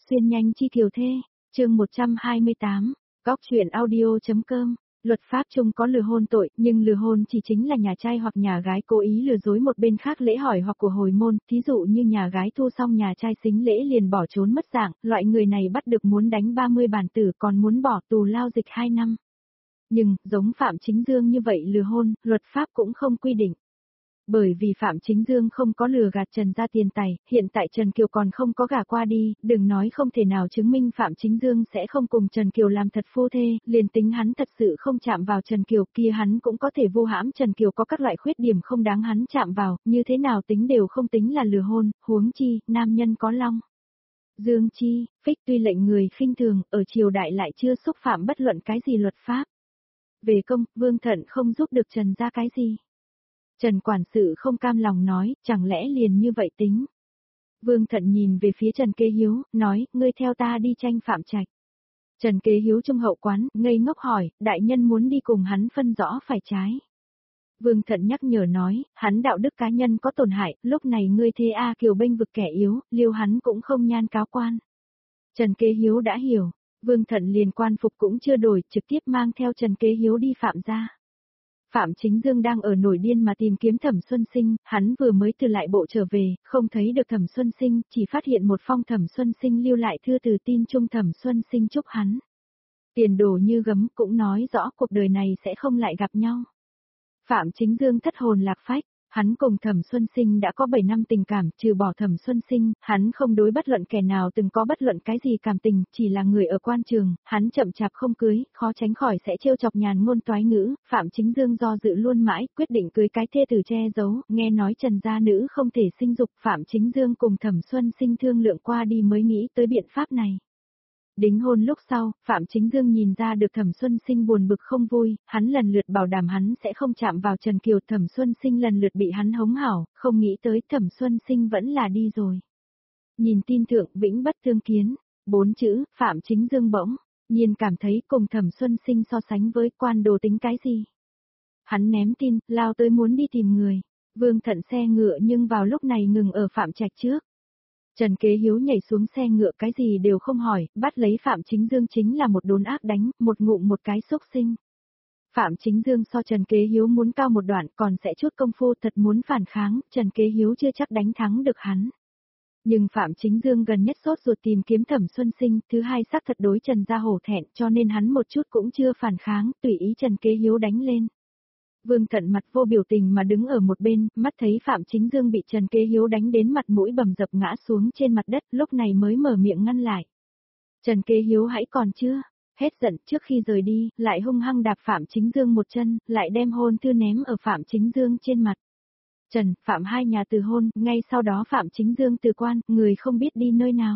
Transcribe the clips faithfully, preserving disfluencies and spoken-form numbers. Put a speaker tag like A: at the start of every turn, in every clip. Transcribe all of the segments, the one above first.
A: Xuyên nhanh chi kiều thê, chương một trăm hai mươi tám, góc chuyện audio.com. Luật pháp chung có lừa hôn tội, nhưng lừa hôn chỉ chính là nhà trai hoặc nhà gái cố ý lừa dối một bên khác lễ hỏi hoặc của hồi môn, thí dụ như nhà gái thu xong nhà trai xính lễ liền bỏ trốn mất dạng, loại người này bắt được muốn đánh ba mươi bản tử còn muốn bỏ tù lao dịch hai năm. Nhưng, giống Phạm Chính Dương như vậy lừa hôn, luật pháp cũng không quy định. Bởi vì Phạm Chính Dương không có lừa gạt Trần ra tiền tài, hiện tại Trần Kiều còn không có gả qua đi, đừng nói không thể nào chứng minh Phạm Chính Dương sẽ không cùng Trần Kiều làm thật phu thê, liền tính hắn thật sự không chạm vào Trần Kiều kia hắn cũng có thể vu hãm Trần Kiều có các loại khuyết điểm không đáng hắn chạm vào, như thế nào tính đều không tính là lừa hôn, huống chi, nam nhân có long. Dương chi, phích tuy lệnh người khinh thường, ở triều đại lại chưa xúc phạm bất luận cái gì luật pháp. Về công, Vương Thận không giúp được Trần ra cái gì. Trần quản sự không cam lòng nói, chẳng lẽ liền như vậy tính. Vương Thận nhìn về phía Trần Kế Hiếu, nói, ngươi theo ta đi tranh Phạm Trạch. Trần Kế Hiếu trung hậu quán, ngây ngốc hỏi, đại nhân muốn đi cùng hắn phân rõ phải trái. Vương Thận nhắc nhở nói, hắn đạo đức cá nhân có tổn hại, lúc này ngươi thê A Kiều bênh vực kẻ yếu, liêu hắn cũng không nhan cáo quan. Trần Kế Hiếu đã hiểu, Vương Thận liền quan phục cũng chưa đổi, trực tiếp mang theo Trần Kế Hiếu đi Phạm gia. Phạm Chính Dương đang ở nổi điên mà tìm kiếm Thẩm Xuân Sinh, hắn vừa mới từ lại bộ trở về, không thấy được Thẩm Xuân Sinh, chỉ phát hiện một phong Thẩm Xuân Sinh lưu lại thư từ tin chung Thẩm Xuân Sinh chúc hắn. Tiền đồ như gấm cũng nói rõ cuộc đời này sẽ không lại gặp nhau. Phạm Chính Dương thất hồn lạc phách. Hắn cùng Thẩm Xuân Sinh đã có bảy năm tình cảm, trừ bỏ Thẩm Xuân Sinh, hắn không đối bất luận kẻ nào từng có bất luận cái gì cảm tình, chỉ là người ở quan trường, hắn chậm chạp không cưới, khó tránh khỏi sẽ trêu chọc nhàn ngôn toái ngữ, Phạm Chính Dương do dự luôn mãi, quyết định cưới cái thê tử che giấu, nghe nói Trần gia nữ không thể sinh dục, Phạm Chính Dương cùng Thẩm Xuân Sinh thương lượng qua đi mới nghĩ tới biện pháp này. Đính hôn lúc sau, Phạm Chính Dương nhìn ra được Thẩm Xuân Sinh buồn bực không vui, hắn lần lượt bảo đảm hắn sẽ không chạm vào Trần Kiều, Thẩm Xuân Sinh lần lượt bị hắn hống hảo, không nghĩ tới Thẩm Xuân Sinh vẫn là đi rồi. Nhìn tin thượng vĩnh bất tương kiến, bốn chữ, Phạm Chính Dương bỗng nhiên cảm thấy cùng Thẩm Xuân Sinh so sánh với quan đồ tính cái gì. Hắn ném tin, lao tới muốn đi tìm người, Vương Thận xe ngựa nhưng vào lúc này ngừng ở Phạm Trạch trước. Trần Kế Hiếu nhảy xuống xe ngựa cái gì đều không hỏi, bắt lấy Phạm Chính Dương chính là một đốn ác đánh, một ngụm một cái xúc sinh. Phạm Chính Dương so Trần Kế Hiếu muốn cao một đoạn còn sẽ chút công phu thật muốn phản kháng, Trần Kế Hiếu chưa chắc đánh thắng được hắn. Nhưng Phạm Chính Dương gần nhất sốt ruột tìm kiếm Thẩm Xuân Sinh, thứ hai xác thật đối Trần gia hổ thẹn cho nên hắn một chút cũng chưa phản kháng, tùy ý Trần Kế Hiếu đánh lên. Vương Thận mặt vô biểu tình mà đứng ở một bên, mắt thấy Phạm Chính Dương bị Trần Kế Hiếu đánh đến mặt mũi bầm dập ngã xuống trên mặt đất, lúc này mới mở miệng ngăn lại. Trần Kế Hiếu hãy còn chưa, hết giận trước khi rời đi, lại hung hăng đạp Phạm Chính Dương một chân, lại đem hôn thư ném ở Phạm Chính Dương trên mặt. Trần, Phạm hai nhà từ hôn, ngay sau đó Phạm Chính Dương từ quan, người không biết đi nơi nào.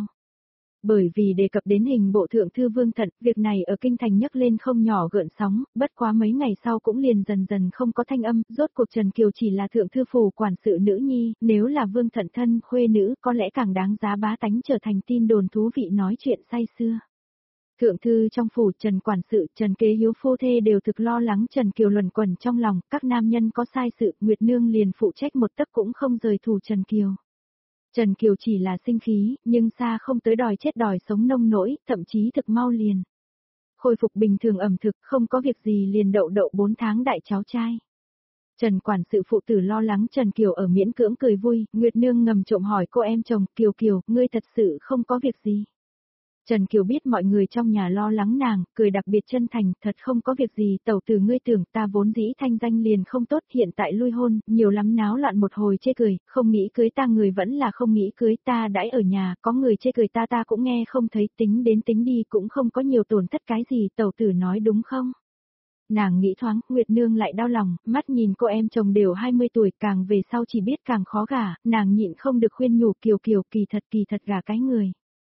A: Bởi vì đề cập đến hình bộ thượng thư Vương Thận, việc này ở kinh thành nhấc lên không nhỏ gợn sóng, bất quá mấy ngày sau cũng liền dần dần không có thanh âm, rốt cuộc Trần Kiều chỉ là thượng thư phủ quản sự nữ nhi, nếu là Vương Thận thân khuê nữ có lẽ càng đáng giá bá tánh trở thành tin đồn thú vị nói chuyện say xưa. Thượng thư trong phủ Trần quản sự, Trần Kế Hiếu phu thê đều thực lo lắng Trần Kiều luẩn quẩn trong lòng, các nam nhân có sai sự, Nguyệt Nương liền phụ trách một tấc cũng không rời thủ Trần Kiều. Trần Kiều chỉ là sinh khí, nhưng xa không tới đòi chết đòi sống nông nỗi, thậm chí thực mau liền. Khôi phục bình thường ẩm thực, không có việc gì liền đậu đậu bốn tháng đại cháu trai. Trần quản sự phụ tử lo lắng Trần Kiều ở miễn cưỡng cười vui, Nguyệt Nương ngầm trộm hỏi cô em chồng, Kiều Kiều, ngươi thật sự không có việc gì. Trần Kiều biết mọi người trong nhà lo lắng nàng, cười đặc biệt chân thành, thật không có việc gì, tẩu tử ngươi tưởng ta vốn dĩ thanh danh liền không tốt, hiện tại lui hôn, nhiều lắm náo loạn một hồi chê cười, không nghĩ cưới ta người vẫn là không nghĩ cưới ta đãi ở nhà, có người chê cười ta ta cũng nghe không thấy, tính đến tính đi cũng không có nhiều tổn thất cái gì, tẩu tử nói đúng không? Nàng nghĩ thoáng, Nguyệt Nương lại đau lòng, mắt nhìn cô em chồng đều hai mươi tuổi, càng về sau chỉ biết càng khó gả, nàng nhịn không được khuyên nhủ Kiều Kiều kỳ thật kỳ thật gả cái người.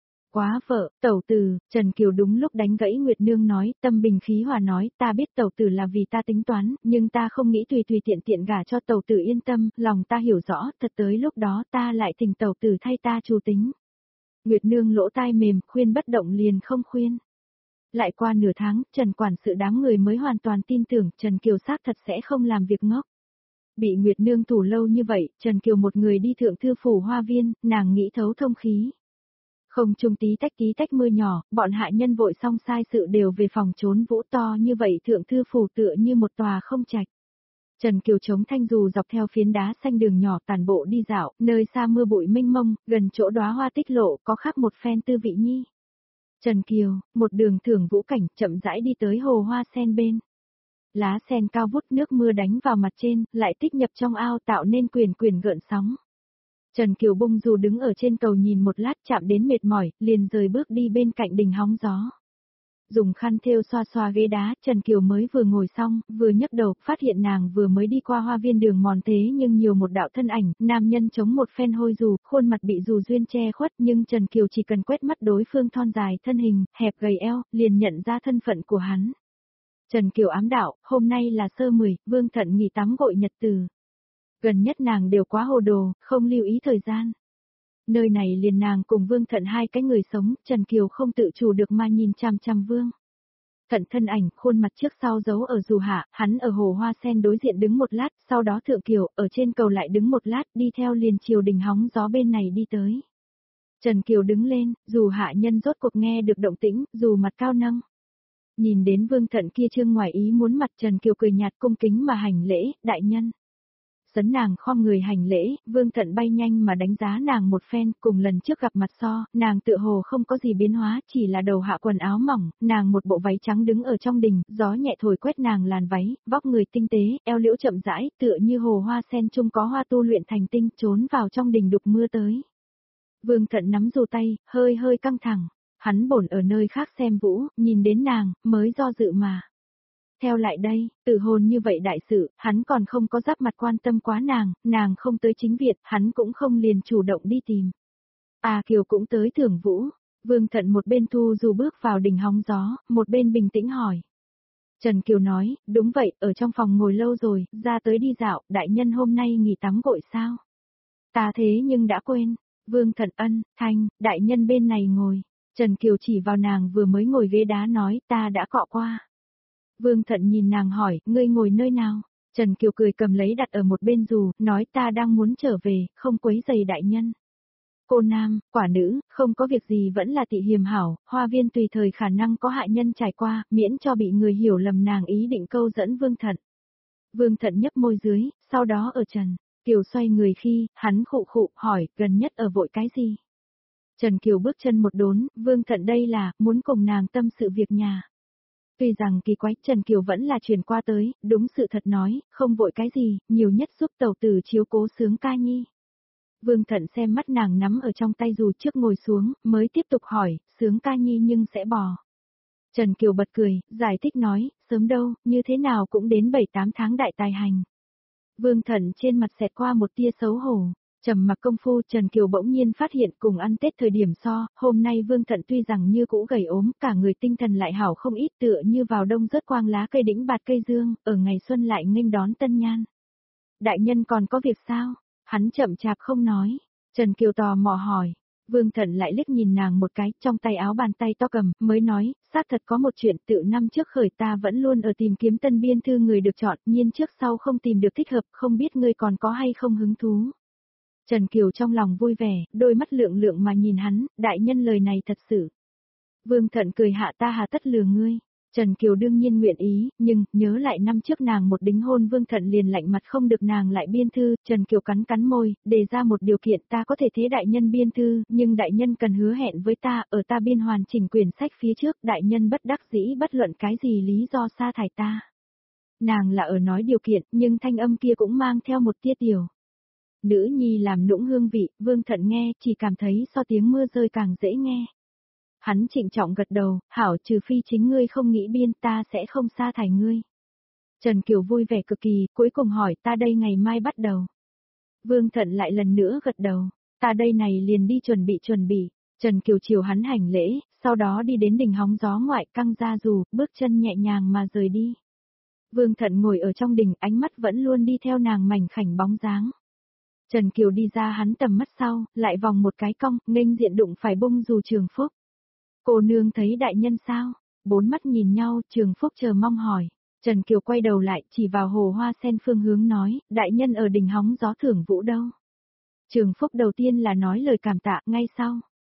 A: Quá vợ, tẩu tử, Trần Kiều đúng lúc đánh gãy Nguyệt Nương nói, tâm bình khí hòa nói, ta biết tẩu tử là vì ta tính toán, nhưng ta không nghĩ tùy tùy tiện tiện gả cho tẩu tử yên tâm, lòng ta hiểu rõ, thật tới lúc đó ta lại thỉnh tẩu tử thay ta chủ tính. Nguyệt Nương lỗ tai mềm, khuyên bất động liền không khuyên. Lại qua nửa tháng, Trần quản sự đám người mới hoàn toàn tin tưởng Trần Kiều xác thật sẽ không làm việc ngốc. Bị Nguyệt Nương thủ lâu như vậy, Trần Kiều một người đi thượng thư phủ hoa viên, nàng nghĩ thấu thông khí. Không trung tí tách tí tách mưa nhỏ, bọn hạ nhân vội xong sai sự đều về phòng trốn vũ to như vậy thượng thư phủ tựa như một tòa không trạch. Trần Kiều chống thanh dù dọc theo phiến đá xanh đường nhỏ tàn bộ đi dạo, nơi xa mưa bụi mênh mông, gần chỗ đóa hoa tích lộ có khác một phen tư vị nhi. Trần Kiều, một đường thưởng vũ cảnh, chậm rãi đi tới hồ hoa sen bên. Lá sen cao vút nước mưa đánh vào mặt trên, lại tích nhập trong ao tạo nên quyền quyền gợn sóng. Trần Kiều bung dù đứng ở trên cầu nhìn một lát chạm đến mệt mỏi, liền rời bước đi bên cạnh đình hóng gió. Dùng khăn thêu xoa xoa ghế đá, Trần Kiều mới vừa ngồi xong, vừa nhấc đầu, phát hiện nàng vừa mới đi qua hoa viên đường mòn thế nhưng nhiều một đạo thân ảnh, nam nhân chống một phen hôi dù, khuôn mặt bị dù duyên che khuất nhưng Trần Kiều chỉ cần quét mắt đối phương thon dài thân hình, hẹp gầy eo, liền nhận ra thân phận của hắn. Trần Kiều ám đạo, hôm nay là sơ mười, Vương Thận nghỉ tắm gội nhật từ. Gần nhất nàng đều quá hồ đồ, không lưu ý thời gian. Nơi này liền nàng cùng Vương Thận hai cái người sống, Trần Kiều không tự chủ được mà nhìn chằm chằm Vương Thận thân ảnh, khuôn mặt trước sau giấu ở dù hạ, hắn ở hồ hoa sen đối diện đứng một lát, sau đó Thượng Kiều, ở trên cầu lại đứng một lát, đi theo liền chiều đình hóng gió bên này đi tới. Trần Kiều đứng lên, dù hạ nhân rốt cuộc nghe được động tĩnh, dù mặt cao nâng. Nhìn đến Vương Thận kia trương ngoài ý muốn mặt Trần Kiều cười nhạt cung kính mà hành lễ, đại nhân. Sấn nàng khom người hành lễ, Vương Thận bay nhanh mà đánh giá nàng một phen, cùng lần trước gặp mặt so, nàng tựa hồ không có gì biến hóa, chỉ là đầu hạ quần áo mỏng, nàng một bộ váy trắng đứng ở trong đình, gió nhẹ thổi quét nàng làn váy, vóc người tinh tế, eo liễu chậm rãi, tựa như hồ hoa sen chung có hoa tu luyện thành tinh, trốn vào trong đình đục mưa tới. Vương Thận nắm dù tay, hơi hơi căng thẳng, hắn bổn ở nơi khác xem vũ, nhìn đến nàng, mới do dự mà. Theo lại đây, tử hôn như vậy đại sự, hắn còn không có giáp mặt quan tâm quá nàng, nàng không tới chính viện, hắn cũng không liền chủ động đi tìm. À Kiều cũng tới thưởng vũ, Vương Thận một bên thu dù bước vào đình hóng gió, một bên bình tĩnh hỏi. Trần Kiều nói, đúng vậy, ở trong phòng ngồi lâu rồi, ra tới đi dạo, đại nhân hôm nay nghỉ tắm gội sao? Ta thế nhưng đã quên, Vương Thận ân, thanh, đại nhân bên này ngồi, Trần Kiều chỉ vào nàng vừa mới ngồi ghế đá nói, ta đã cọ qua. Vương Thận nhìn nàng hỏi, ngươi ngồi nơi nào? Trần Kiều cười cầm lấy đặt ở một bên dù, nói ta đang muốn trở về, không quấy giày đại nhân. Cô nam, quả nữ, không có việc gì vẫn là tị hiềm hảo, hoa viên tùy thời khả năng có hạ nhân trải qua, miễn cho bị người hiểu lầm nàng ý định câu dẫn Vương Thận. Vương Thận nhấp môi dưới, sau đó ở Trần Kiều xoay người khi, hắn khụ khụ, hỏi, gần nhất ở vội cái gì? Trần Kiều bước chân một đốn, Vương Thận đây là, muốn cùng nàng tâm sự việc nhà. Tuy rằng kỳ quái, Trần Kiều vẫn là truyền qua tới, đúng sự thật nói, không vội cái gì, nhiều nhất giúp tẩu tử chiếu cố sướng ca nhi. Vương Thận xem mắt nàng nắm ở trong tay dù trước ngồi xuống, mới tiếp tục hỏi, sướng ca nhi nhưng sẽ bò. Trần Kiều bật cười, giải thích nói, sớm đâu, như thế nào cũng đến bảy tám tháng đại tài hành. Vương Thận trên mặt xẹt qua một tia xấu hổ. Trầm mặc công phu Trần Kiều bỗng nhiên phát hiện cùng ăn Tết thời điểm so, hôm nay Vương Thận tuy rằng như cũ gầy ốm, cả người tinh thần lại hảo không ít tựa như vào đông rớt quang lá cây đĩnh bạt cây dương, ở ngày xuân lại nghênh đón tân nhan. Đại nhân còn có việc sao? Hắn chậm chạp không nói. Trần Kiều tò mò hỏi. Vương Thận lại liếc nhìn nàng một cái, trong tay áo bàn tay to cầm, mới nói, xác thật có một chuyện tự năm trước khởi ta vẫn luôn ở tìm kiếm tân biên thư người được chọn, nhiên trước sau không tìm được thích hợp, không biết ngươi còn có hay không hứng thú. Trần Kiều trong lòng vui vẻ, đôi mắt lượng lượng mà nhìn hắn, đại nhân lời này thật sự. Vương Thận cười hạ ta hà tất lừa ngươi. Trần Kiều đương nhiên nguyện ý, nhưng, nhớ lại năm trước nàng một đính hôn Vương Thận liền lạnh mặt không được nàng lại biên thư, Trần Kiều cắn cắn môi, đề ra một điều kiện ta có thể thế đại nhân biên thư, nhưng đại nhân cần hứa hẹn với ta, ở ta biên hoàn chỉnh quyển sách phía trước, đại nhân bất đắc dĩ bất luận cái gì lý do sa thải ta. Nàng là ở nói điều kiện, nhưng thanh âm kia cũng mang theo một tia tiểu. Nữ nhi làm nũng hương vị, Vương Thận nghe, chỉ cảm thấy so tiếng mưa rơi càng dễ nghe. Hắn trịnh trọng gật đầu, hảo trừ phi chính ngươi không nghĩ biên ta sẽ không sa thải ngươi. Trần Kiều vui vẻ cực kỳ, cuối cùng hỏi ta đây ngày mai bắt đầu. Vương Thận lại lần nữa gật đầu, ta đây này liền đi chuẩn bị chuẩn bị. Trần Kiều chiều hắn hành lễ, sau đó đi đến đỉnh hóng gió ngoại căng ra dù, bước chân nhẹ nhàng mà rời đi. Vương Thận ngồi ở trong đình, ánh mắt vẫn luôn đi theo nàng mảnh khảnh bóng dáng. Trần Kiều đi ra hắn tầm mắt sau, lại vòng một cái cong, nghênh diện đụng phải bung dù Trường Phúc. Cô nương thấy đại nhân sao? Bốn mắt nhìn nhau, Trường Phúc chờ mong hỏi. Trần Kiều quay đầu lại, chỉ vào hồ hoa sen phương hướng nói, đại nhân ở đỉnh hóng gió thưởng vũ đâu. Trường Phúc đầu tiên là nói lời cảm tạ, ngay sau.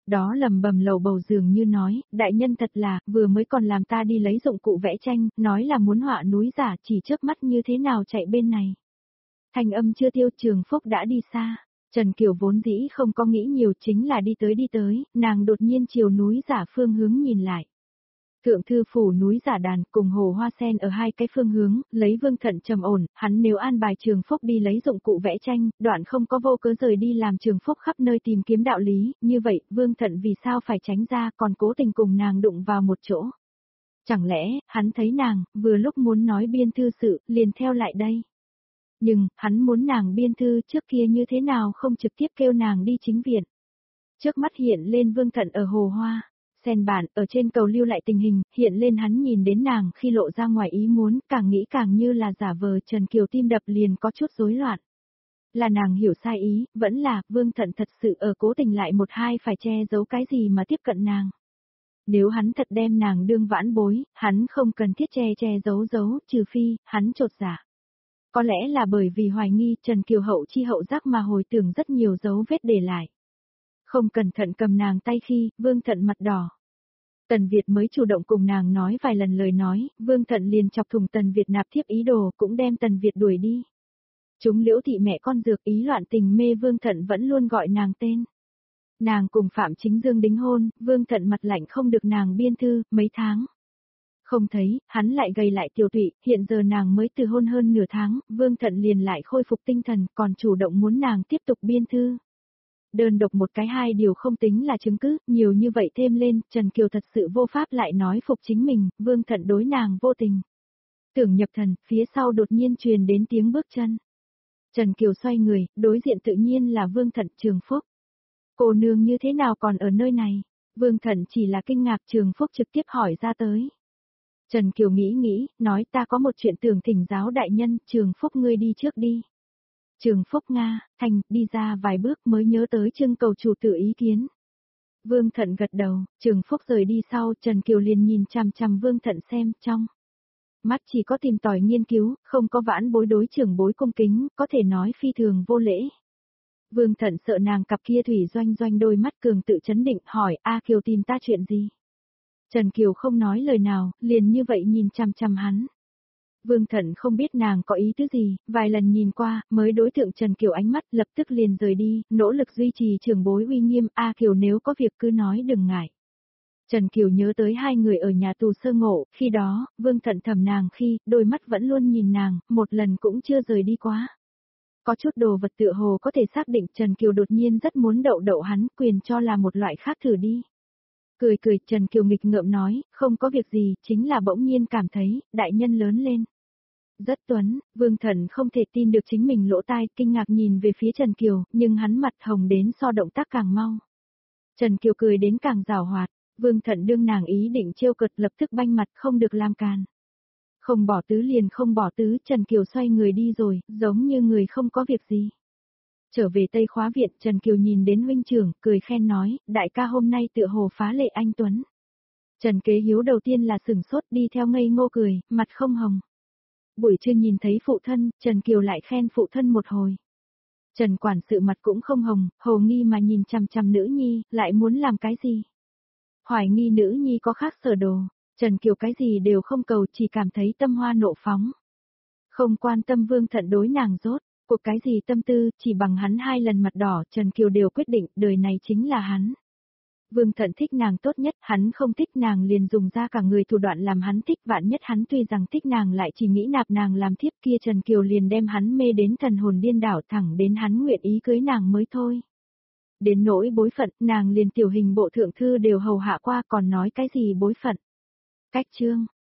A: Đó lầm bầm lầu bầu dường như nói, đại nhân thật là, vừa mới còn làm ta đi lấy dụng cụ vẽ tranh, nói là muốn họa núi giả chỉ trước mắt như thế nào chạy bên này. Thanh âm chưa tiêu Trường Phúc đã đi xa. Trần Kiều vốn dĩ không có nghĩ nhiều chính là đi tới đi tới, nàng đột nhiên chiều núi giả phương hướng nhìn lại. Thượng thư phủ núi giả đàn cùng hồ hoa sen ở hai cái phương hướng, lấy Vương Thận trầm ổn, hắn nếu an bài Trường Phúc đi lấy dụng cụ vẽ tranh, đoạn không có vô cớ rời đi làm Trường Phúc khắp nơi tìm kiếm đạo lý, như vậy Vương Thận vì sao phải tránh ra còn cố tình cùng nàng đụng vào một chỗ. Chẳng lẽ, hắn thấy nàng, vừa lúc muốn nói biên thư sự, liền theo lại đây. Nhưng, hắn muốn nàng biên thư trước kia như thế nào không trực tiếp kêu nàng đi chính viện. Trước mắt hiện lên Vương Thận ở hồ hoa, sen bản, ở trên cầu lưu lại tình hình, hiện lên hắn nhìn đến nàng khi lộ ra ngoài ý muốn, càng nghĩ càng như là giả vờ Trần Kiều tim đập liền có chút rối loạn. Là nàng hiểu sai ý, vẫn là, Vương Thận thật sự ở cố tình lại một hai phải che giấu cái gì mà tiếp cận nàng. Nếu hắn thật đem nàng đương vãn bối, hắn không cần thiết che che giấu giấu, trừ phi, hắn trột dạ. Có lẽ là bởi vì hoài nghi Trần Kiều hậu chi hậu giác mà hồi tưởng rất nhiều dấu vết để lại. Không cẩn thận cầm nàng tay khi, Vương Thận mặt đỏ. Tần Việt mới chủ động cùng nàng nói vài lần lời nói, Vương Thận liền chọc thùng Tần Việt nạp thiếp ý đồ cũng đem Tần Việt đuổi đi. Chúng Liễu thị mẹ con dược ý loạn tình mê Vương Thận vẫn luôn gọi nàng tên. Nàng cùng Phạm Chính Dương đính hôn, Vương Thận mặt lạnh không được nàng biên thư, mấy tháng. Không thấy, hắn lại gầy lại tiểu tụy, hiện giờ nàng mới từ hôn hơn nửa tháng, Vương Thận liền lại khôi phục tinh thần, còn chủ động muốn nàng tiếp tục biên thư. Đơn độc một cái hai điều không tính là chứng cứ, nhiều như vậy thêm lên, Trần Kiều thật sự vô pháp lại nói phục chính mình, Vương Thận đối nàng vô tình. Tưởng nhập thần, phía sau đột nhiên truyền đến tiếng bước chân. Trần Kiều xoay người, đối diện tự nhiên là Vương Thận Trường Phúc. Cô nương như thế nào còn ở nơi này? Vương Thận chỉ là kinh ngạc Trường Phúc trực tiếp hỏi ra tới. Trần Kiều nghĩ nghĩ, nói ta có một chuyện tưởng thỉnh giáo đại nhân, Trường Phúc ngươi đi trước đi. Trường Phúc Nga, Thành, đi ra vài bước mới nhớ tới trưng cầu chủ tử ý kiến. Vương Thận gật đầu, Trường Phúc rời đi sau, Trần Kiều liền nhìn chằm chằm Vương Thận xem, trong mắt chỉ có tìm tòi nghiên cứu, không có vãn bối đối trưởng bối cung kính, có thể nói phi thường vô lễ. Vương Thận sợ nàng cặp kia thủy doanh doanh đôi mắt cường tự chấn định, hỏi, A Kiều tìm ta chuyện gì? Trần Kiều không nói lời nào, liền như vậy nhìn chằm chằm hắn. Vương Thận không biết nàng có ý tứ gì, vài lần nhìn qua, mới đối tượng Trần Kiều ánh mắt lập tức liền rời đi, nỗ lực duy trì trưởng bối uy nghiêm, A Kiều nếu có việc cứ nói đừng ngại. Trần Kiều nhớ tới hai người ở nhà tù sơ ngộ, khi đó, Vương Thận thầm nàng khi, đôi mắt vẫn luôn nhìn nàng, một lần cũng chưa rời đi quá. Có chút đồ vật tựa hồ có thể xác định Trần Kiều đột nhiên rất muốn đậu đậu hắn, quyền cho là một loại khác thử đi. Cười cười, Trần Kiều nghịch ngợm nói, không có việc gì, chính là bỗng nhiên cảm thấy, đại nhân lớn lên. Rất tuấn, Vương Thận không thể tin được chính mình lỗ tai, kinh ngạc nhìn về phía Trần Kiều, nhưng hắn mặt hồng đến so động tác càng mau. Trần Kiều cười đến càng giảo hoạt, Vương Thận đương nàng ý định trêu cợt lập tức banh mặt không được làm càn. Không bỏ tứ liền không bỏ tứ, Trần Kiều xoay người đi rồi, giống như người không có việc gì. Trở về Tây Khóa Viện, Trần Kiều nhìn đến huynh trưởng, cười khen nói, đại ca hôm nay tựa hồ phá lệ anh tuấn. Trần Kế Hiếu đầu tiên là sửng sốt đi theo ngây ngô cười, mặt không hồng. Buổi trưa nhìn thấy phụ thân, Trần Kiều lại khen phụ thân một hồi. Trần quản sự mặt cũng không hồng, hồ nghi mà nhìn chằm chằm nữ nhi, lại muốn làm cái gì? Hoài nghi nữ nhi có khác sở đồ, Trần Kiều cái gì đều không cầu, chỉ cảm thấy tâm hoa nộ phóng. Không quan tâm Vương Thận đối nàng rốt, cuộc cái gì tâm tư, chỉ bằng hắn hai lần mặt đỏ, Trần Kiều đều quyết định, đời này chính là hắn. Vương Thận thích nàng tốt nhất, hắn không thích nàng liền dùng ra cả người thủ đoạn làm hắn thích, vạn nhất hắn tuy rằng thích nàng lại chỉ nghĩ nạp nàng làm thiếp kia, Trần Kiều liền đem hắn mê đến thần hồn điên đảo, thẳng đến hắn nguyện ý cưới nàng mới thôi. Đến nỗi bối phận, nàng liền tiểu hình bộ thượng thư đều hầu hạ qua, còn nói cái gì bối phận. Cách chương